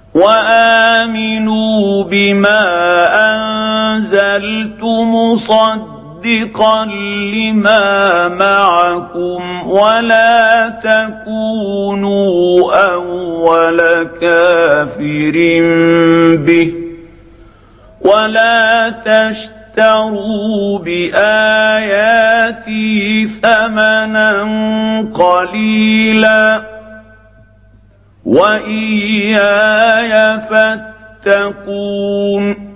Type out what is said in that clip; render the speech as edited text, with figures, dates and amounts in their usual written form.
وآمنوا بما أنزلت مصدقا لما معكم ولا تكونوا أول كافر به ولا تشتروا بآياتي ثمنا قليلا وإياي فاتقون